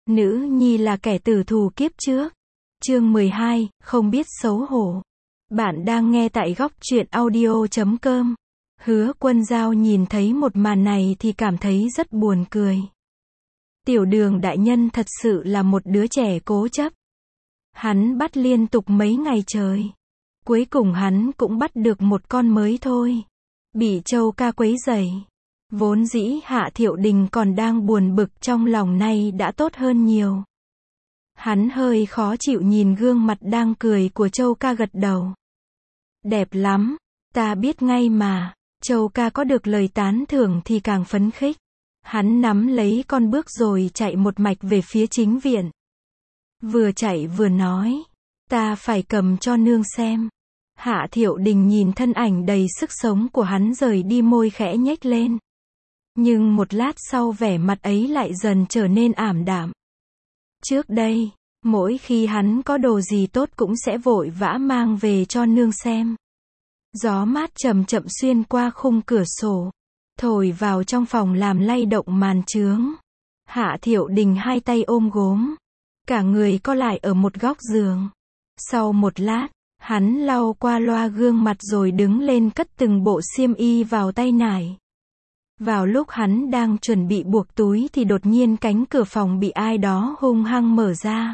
Nữ nhi là kẻ tử thù kiếp trước. Chương 12, không biết xấu hổ. Bạn đang nghe tại góc truyện audio.com. Hứa Quân Giao nhìn thấy một màn này thì cảm thấy rất buồn cười. Tiểu Đường đại nhân thật sự là một đứa trẻ cố chấp. Hắn bắt liên tục mấy ngày trời. Cuối cùng hắn cũng bắt được một con mới thôi. Bị Châu ca quấy rầy. Vốn dĩ Hạ Thiệu Đình còn đang buồn bực trong lòng, nay đã tốt hơn nhiều. Hắn hơi khó chịu nhìn gương mặt đang cười của Châu ca, gật đầu. Đẹp lắm, ta biết ngay mà. Châu ca có được lời tán thưởng thì càng phấn khích. Hắn nắm lấy con bước rồi chạy một mạch về phía chính viện. Vừa chạy vừa nói, ta phải cầm cho nương xem. Hạ Thiệu Đình nhìn thân ảnh đầy sức sống của hắn rời đi, môi khẽ nhếch lên. Nhưng một lát sau vẻ mặt ấy lại dần trở nên ảm đạm. Trước đây, mỗi khi hắn có đồ gì tốt cũng sẽ vội vã mang về cho nương xem. Gió mát chậm chậm xuyên qua khung cửa sổ, thổi vào trong phòng làm lay động màn chướng. Hạ Thiệu Đình hai tay ôm gốm, cả người co lại ở một góc giường. Sau một lát, hắn lau qua loa gương mặt rồi đứng lên cất từng bộ xiêm y vào tay nải. Vào lúc hắn đang chuẩn bị buộc túi thì đột nhiên cánh cửa phòng bị ai đó hung hăng mở ra.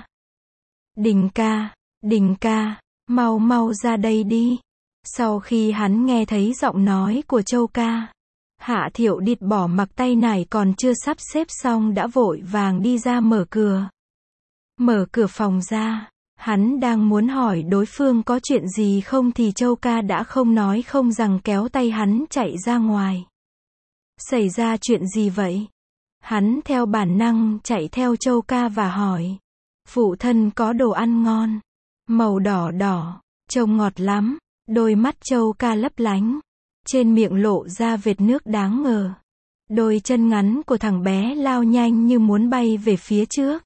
Đình ca, mau mau ra đây đi. Sau khi hắn nghe thấy giọng nói của Châu ca, Hạ Thiệu Địt bỏ mặc tay nải còn chưa sắp xếp xong đã vội vàng đi ra mở cửa. Mở cửa phòng ra, hắn đang muốn hỏi đối phương có chuyện gì không thì Châu ca đã không nói không rằng kéo tay hắn chạy ra ngoài. Xảy ra chuyện gì vậy? Hắn theo bản năng chạy theo Châu ca và hỏi. Phụ thân có đồ ăn ngon, màu đỏ đỏ, trông ngọt lắm. Đôi mắt Châu ca lấp lánh, trên miệng lộ ra vệt nước đáng ngờ. Đôi chân ngắn của thằng bé lao nhanh như muốn bay về phía trước.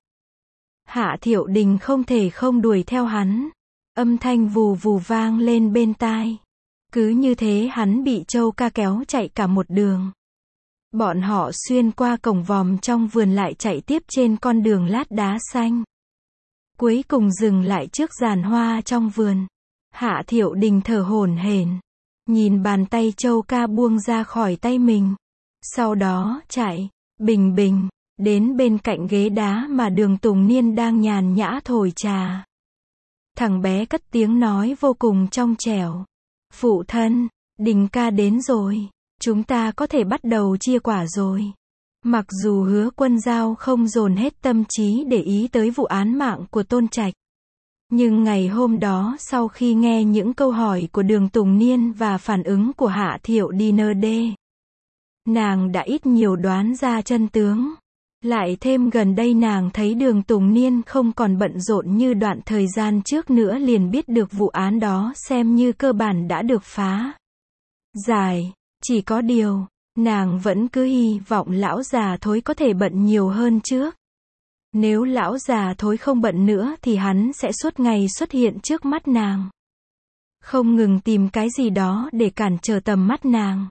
Hạ Thiệu Đình không thể không đuổi theo hắn. Âm thanh vù vù vang lên bên tai. Cứ như thế hắn bị Châu ca kéo chạy cả một đường. Bọn họ xuyên qua cổng vòm trong vườn, lại chạy tiếp trên con đường lát đá xanh. Cuối cùng dừng lại trước giàn hoa trong vườn. Hạ Thiệu Đình thở hổn hển, nhìn bàn tay Châu ca buông ra khỏi tay mình. Sau đó chạy, bình bình, đến bên cạnh ghế đá mà Đường Tùng Niên đang nhàn nhã thổi trà. Thằng bé cất tiếng nói vô cùng trong trẻo. Phụ thân, Đình ca đến rồi. Chúng ta có thể bắt đầu chia quả rồi. Mặc dù Hứa Quân Giao không dồn hết tâm trí để ý tới vụ án mạng của Tôn Trạch, nhưng ngày hôm đó sau khi nghe những câu hỏi của Đường Tùng Niên và phản ứng của Hạ Thiệu Đình, nàng đã ít nhiều đoán ra chân tướng. Lại thêm gần đây nàng thấy Đường Tùng Niên không còn bận rộn như đoạn thời gian trước nữa, liền biết được vụ án đó xem như cơ bản đã được phá giải. Chỉ có điều, nàng vẫn cứ hy vọng lão già Thối có thể bận nhiều hơn trước. Nếu lão già Thối không bận nữa thì hắn sẽ suốt ngày xuất hiện trước mắt nàng, không ngừng tìm cái gì đó để cản trở tầm mắt nàng.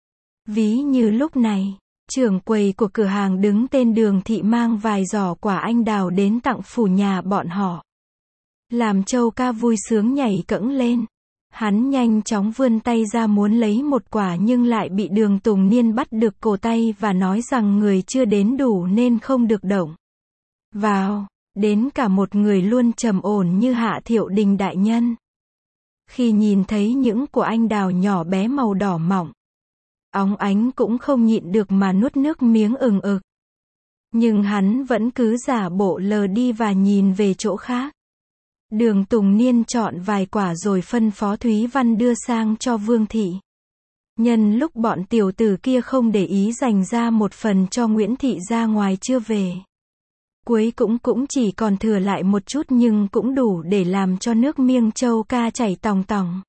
Ví như lúc này, trưởng quầy của cửa hàng đứng tên Đường thị mang vài giỏ quả anh đào đến tặng phủ nhà bọn họ, làm Châu ca vui sướng nhảy cẫng lên. Hắn nhanh chóng vươn tay ra muốn lấy một quả nhưng lại bị Đường Tùng Niên bắt được cổ tay và nói rằng người chưa đến đủ nên không được động vào. Đến cả một người luôn trầm ổn như Hạ Thiệu Đình đại nhân, khi nhìn thấy những quả anh đào nhỏ bé màu đỏ mọng, óng ánh cũng không nhịn được mà nuốt nước miếng ừng ực. Nhưng hắn vẫn cứ giả bộ lờ đi và nhìn về chỗ khác. Đường Tùng Niên chọn vài quả rồi phân phó Thúy Văn đưa sang cho Vương thị. Nhân lúc bọn tiểu tử kia không để ý, dành ra một phần cho Nguyễn thị ra ngoài chưa về. Cuối cũng chỉ còn thừa lại một chút nhưng cũng đủ để làm cho nước miếng Châu ca chảy tòng tòng.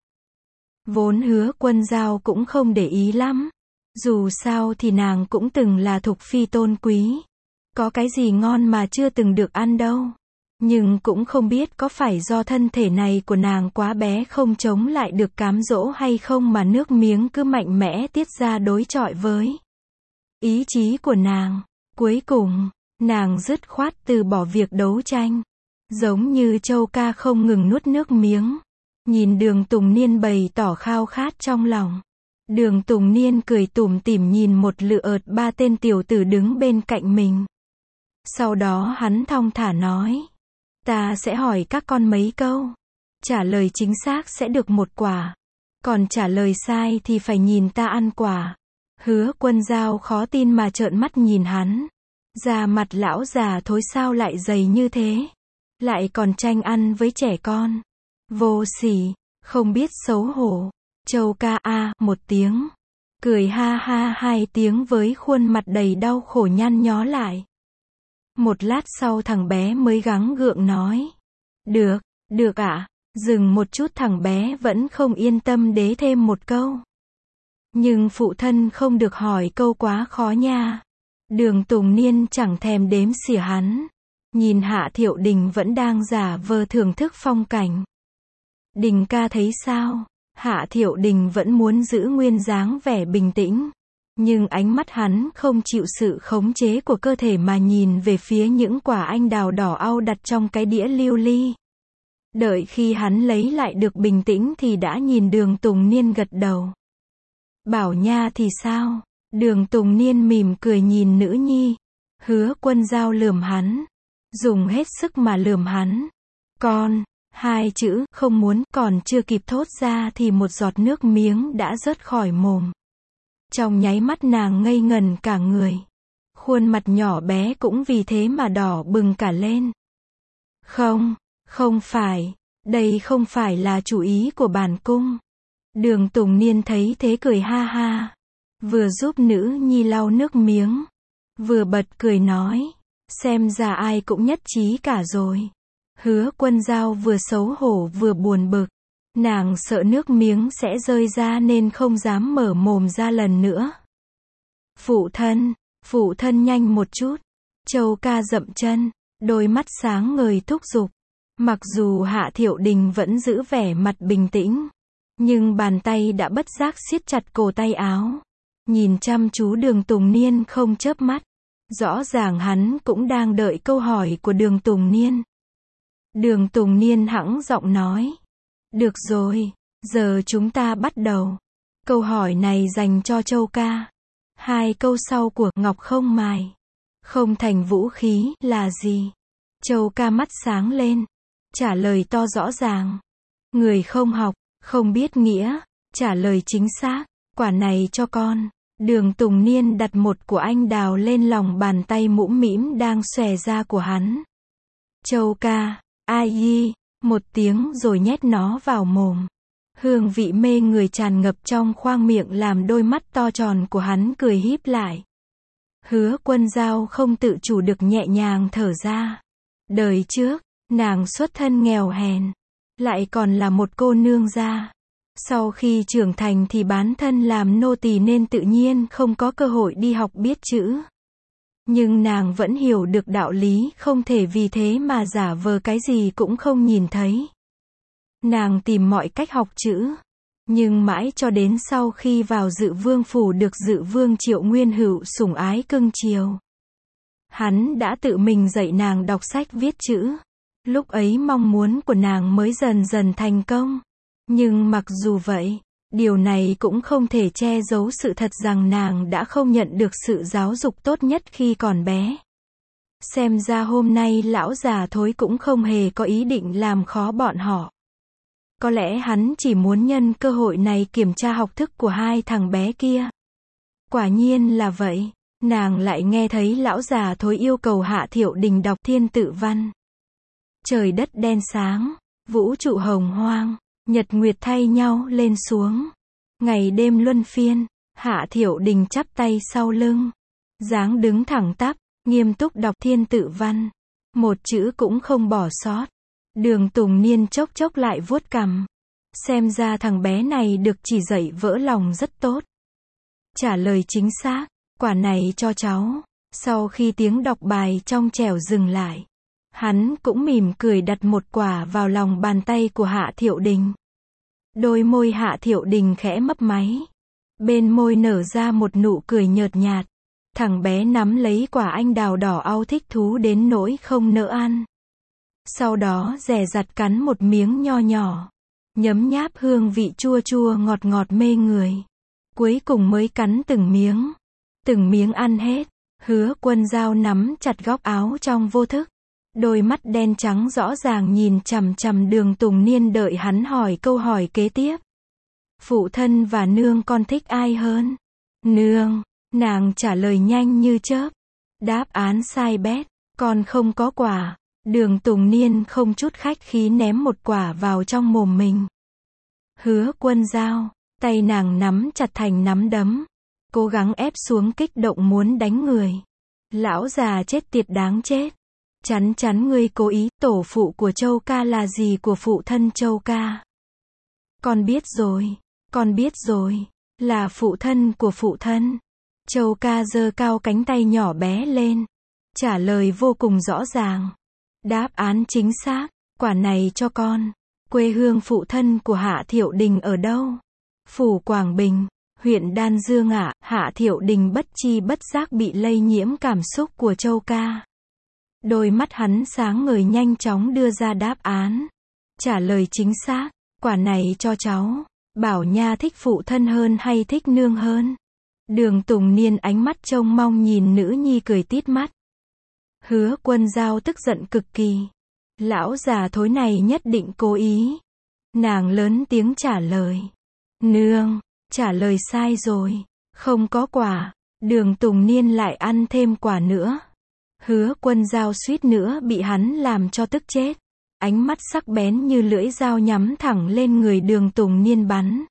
Vốn Hứa Quân Giao cũng không để ý lắm. Dù sao thì nàng cũng từng là thục phi tôn quý. Có cái gì ngon mà chưa từng được ăn đâu. Nhưng cũng không biết có phải do thân thể này của nàng quá bé không chống lại được cám dỗ hay không mà nước miếng cứ mạnh mẽ tiết ra đối chọi với ý chí của nàng. Cuối cùng, Nàng dứt khoát từ bỏ việc đấu tranh. Giống như Châu Ca không ngừng nuốt nước miếng. Nhìn Đường Tùng Niên bày tỏ khao khát trong lòng. Đường Tùng Niên cười tủm tỉm nhìn một lượt ba tên tiểu tử đứng bên cạnh mình. Sau đó hắn thong thả nói. Ta sẽ hỏi các con mấy câu. Trả lời chính xác sẽ được một quả. Còn trả lời sai thì phải nhìn ta ăn quả. Hứa Quân Dao khó tin mà trợn mắt nhìn hắn. Da mặt lão già thối sao lại dày như thế. Lại còn tranh ăn với trẻ con. Vô sỉ, không biết xấu hổ. Châu Ca a một tiếng. Cười ha ha hai tiếng với khuôn mặt đầy đau khổ nhăn nhó lại. Một lát sau thằng bé mới gắng gượng nói. Được ạ. Dừng một chút thằng bé vẫn không yên tâm đế thêm một câu. Nhưng phụ thân không được hỏi câu quá khó nha. Đường Tùng Niên chẳng thèm đếm xỉa hắn. Nhìn Hạ Thiệu Đình vẫn đang giả vờ thưởng thức phong cảnh. Đình ca thấy sao? Hạ Thiệu Đình vẫn muốn giữ nguyên dáng vẻ bình tĩnh. Nhưng ánh mắt hắn không chịu sự khống chế của cơ thể mà nhìn về phía những quả anh đào đỏ au đặt trong cái đĩa lưu ly. Đợi khi hắn lấy lại được bình tĩnh thì đã nhìn Đường Tùng Niên gật đầu. Bảo nha thì sao? Đường Tùng Niên mỉm cười nhìn nữ nhi. Hứa Quân Dao lườm hắn. Dùng hết sức mà lườm hắn. Con, hai chữ, không muốn, còn chưa kịp thốt ra thì một giọt nước miếng đã rớt khỏi mồm. Trong nháy mắt nàng ngây ngần cả người. Khuôn mặt nhỏ bé cũng vì thế mà đỏ bừng cả lên. Không phải, đây không phải là chủ ý của bản cung. Đường Tùng Niên thấy thế cười ha ha. Vừa giúp nữ nhi lau nước miếng. Vừa bật cười nói. Xem ra ai cũng nhất trí cả rồi. Hứa Quân Dao vừa xấu hổ vừa buồn bực. Nàng sợ nước miếng sẽ rơi ra nên không dám mở mồm ra lần nữa. Phụ thân nhanh một chút. Châu Ca dậm chân. Đôi mắt sáng ngời thúc giục. Mặc dù Hạ Thiệu Đình vẫn giữ vẻ mặt bình tĩnh. Nhưng bàn tay đã bất giác siết chặt cổ tay áo. Nhìn chăm chú Đường Tùng Niên không chớp mắt. Rõ ràng hắn cũng đang đợi câu hỏi của Đường Tùng Niên. Đường Tùng Niên hãng giọng nói. Được rồi, giờ chúng ta bắt đầu. Câu hỏi này dành cho Châu Ca. Hai câu sau của Ngọc không mài, không thành vũ khí là gì? Châu Ca mắt sáng lên. Trả lời to rõ ràng. Người không học, không biết nghĩa. Trả lời chính xác. Quả này cho con. Đường Tùng Niên đặt một của anh đào lên lòng bàn tay mũm mĩm đang xòe ra của hắn. Châu Ca, ai yi, một tiếng rồi nhét nó vào mồm. Hương vị mê người tràn ngập trong khoang miệng làm đôi mắt to tròn của hắn cười híp lại. Hứa Quân Dao không tự chủ được nhẹ nhàng thở ra. Đời trước, nàng xuất thân nghèo hèn, lại còn là một cô nương gia. Sau khi trưởng thành thì bán thân làm nô tỳ nên tự nhiên không có cơ hội đi học biết chữ. Nhưng nàng vẫn hiểu được đạo lý không thể vì thế mà giả vờ cái gì cũng không nhìn thấy. Nàng tìm mọi cách học chữ. Nhưng mãi cho đến sau khi vào Dự Vương phủ được Dự Vương Triệu Nguyên Hữu sủng ái cưng chiều. Hắn đã tự mình dạy nàng đọc sách viết chữ. Lúc ấy mong muốn của nàng mới dần dần thành công. Nhưng mặc dù vậy, điều này cũng không thể che giấu sự thật rằng nàng đã không nhận được sự giáo dục tốt nhất khi còn bé. Xem ra hôm nay lão già thối cũng không hề có ý định làm khó bọn họ. Có lẽ hắn chỉ muốn nhân cơ hội này kiểm tra học thức của hai thằng bé kia. Quả nhiên là vậy, nàng lại nghe thấy lão già thối yêu cầu Hạ Thiệu Đình đọc Thiên Tự Văn. Trời đất đen sáng, vũ trụ hồng hoang, nhật nguyệt thay nhau lên xuống. Ngày đêm luân phiên, Hạ Thiệu Đình chắp tay sau lưng, dáng đứng thẳng tắp, nghiêm túc đọc Thiên Tự Văn. Một chữ cũng không bỏ sót. Đường Tùng Niên chốc chốc lại vuốt cằm. Xem ra thằng bé này được chỉ dạy vỡ lòng rất tốt. Trả lời chính xác, quả này cho cháu. Sau khi tiếng đọc bài trong trẻo dừng lại, hắn cũng mỉm cười đặt một quả vào lòng bàn tay của Hạ Thiệu Đình. Đôi môi Hạ Thiệu Đình khẽ mấp máy. Bên môi nở ra một nụ cười nhợt nhạt. Thằng bé nắm lấy quả anh đào đỏ au thích thú đến nỗi không nỡ ăn. Sau đó dè dặt cắn một miếng nho nhỏ. Nhấm nháp hương vị chua chua ngọt ngọt mê người. Cuối cùng mới cắn từng miếng ăn hết. Hứa Quân Dao nắm chặt góc áo trong vô thức. Đôi mắt đen trắng rõ ràng nhìn chằm chằm Đường Tùng Niên đợi hắn hỏi câu hỏi kế tiếp. Phụ thân và nương con thích ai hơn? Nương, nàng trả lời nhanh như chớp. Đáp án sai bét, con không có quả. Đường Tùng Niên không chút khách khí ném một quả vào trong mồm mình. Hứa Quân Dao, tay nàng nắm chặt thành nắm đấm. Cố gắng ép xuống kích động muốn đánh người. Lão già chết tiệt đáng chết. Chắn chắn ngươi cố ý, tổ phụ của Châu ca là gì của phụ thân Châu ca? Con biết rồi, là phụ thân của phụ thân. Châu ca giơ cao cánh tay nhỏ bé lên. Trả lời vô cùng rõ ràng. Đáp án chính xác, quả này cho con. Quê hương phụ thân của Hạ Thiệu Đình ở đâu? Phủ Quảng Bình, huyện Đan Dương ạ. Hạ Thiệu Đình bất chi bất giác bị lây nhiễm cảm xúc của Châu ca. Đôi mắt hắn sáng ngời nhanh chóng đưa ra đáp án. Trả lời chính xác, quả này cho cháu. Bảo Nha thích phụ thân hơn hay thích nương hơn? Đường Tùng Niên ánh mắt trông mong nhìn nữ nhi cười tít mắt. Hứa Quân Dao tức giận cực kỳ. Lão già thối này nhất định cố ý. Nàng lớn tiếng trả lời. Nương, trả lời sai rồi. Không có quả. Đường Tùng Niên lại ăn thêm quả nữa. Hứa Quân Dao suýt nữa bị hắn làm cho tức chết. Ánh mắt sắc bén như lưỡi dao nhắm thẳng lên người Đường Tùng Niên bắn.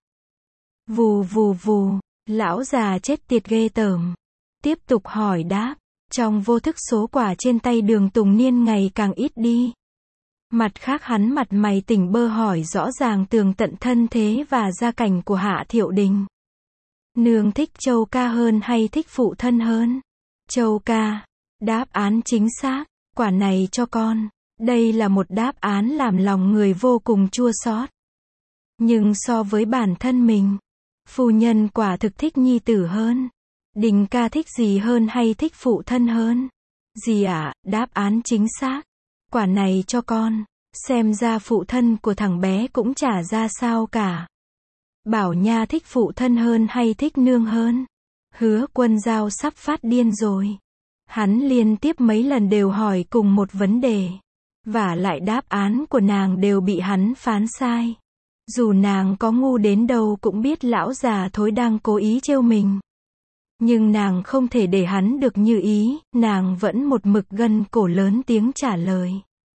Vù vù vù, lão già chết tiệt ghê tởm. Tiếp tục hỏi đáp. Trong vô thức số quả trên tay Đường Tùng Niên ngày càng ít đi. Mặt khác hắn mặt mày tỉnh bơ hỏi rõ ràng tường tận thân thế và gia cảnh của Hạ Thiệu Đình. Nương thích Châu ca hơn hay thích phụ thân hơn? Châu ca. Đáp án chính xác, quả này cho con. Đây là một đáp án làm lòng người vô cùng chua xót. Nhưng so với bản thân mình, phu nhân quả thực thích nhi tử hơn. Đình ca thích gì hơn hay thích phụ thân hơn? Dì ạ, đáp án chính xác. Quả này cho con. Xem ra phụ thân của thằng bé cũng chả ra sao cả. Bảo Nha thích phụ thân hơn hay thích nương hơn? Hứa Quân Dao sắp phát điên rồi. Hắn liên tiếp mấy lần đều hỏi cùng một vấn đề. Vả lại đáp án của nàng đều bị hắn phán sai. Dù nàng có ngu đến đâu cũng biết lão già thối đang cố ý trêu mình. Nhưng nàng không thể để hắn được như ý, nàng vẫn một mực gân cổ lớn tiếng trả lời.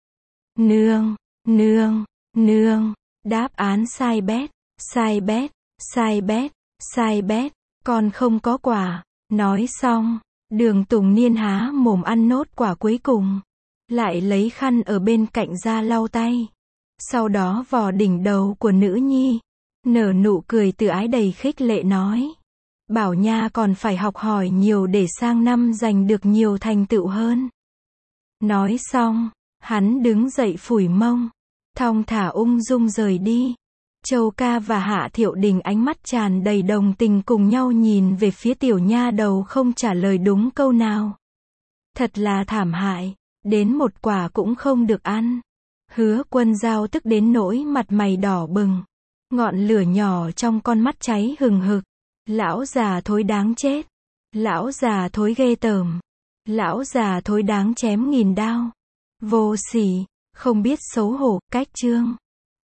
Nương, nương, nương, đáp án sai bét, sai bét, sai bét, sai bét, con không có quả. Nói xong, Đường Tùng Niên há mồm ăn nốt quả cuối cùng. Lại lấy khăn ở bên cạnh ra lau tay. Sau đó vò đỉnh đầu của nữ nhi. Nở nụ cười tự ái đầy khích lệ nói. Bảo Nha còn phải học hỏi nhiều để sang năm giành được nhiều thành tựu hơn. Nói xong, hắn đứng dậy phủi mông. Thong thả ung dung rời đi. Châu ca và Hạ Thiệu Đình ánh mắt tràn đầy đồng tình cùng nhau nhìn về phía tiểu nha đầu không trả lời đúng câu nào. Thật là thảm hại. Đến một quả cũng không được ăn. Hứa Quân Dao tức đến nỗi mặt mày đỏ bừng. Ngọn lửa nhỏ trong con mắt cháy hừng hực. Lão già thối đáng chết. Lão già thối ghê tởm. Lão già thối đáng chém nghìn đao. Vô sỉ, không biết xấu hổ, cách chương.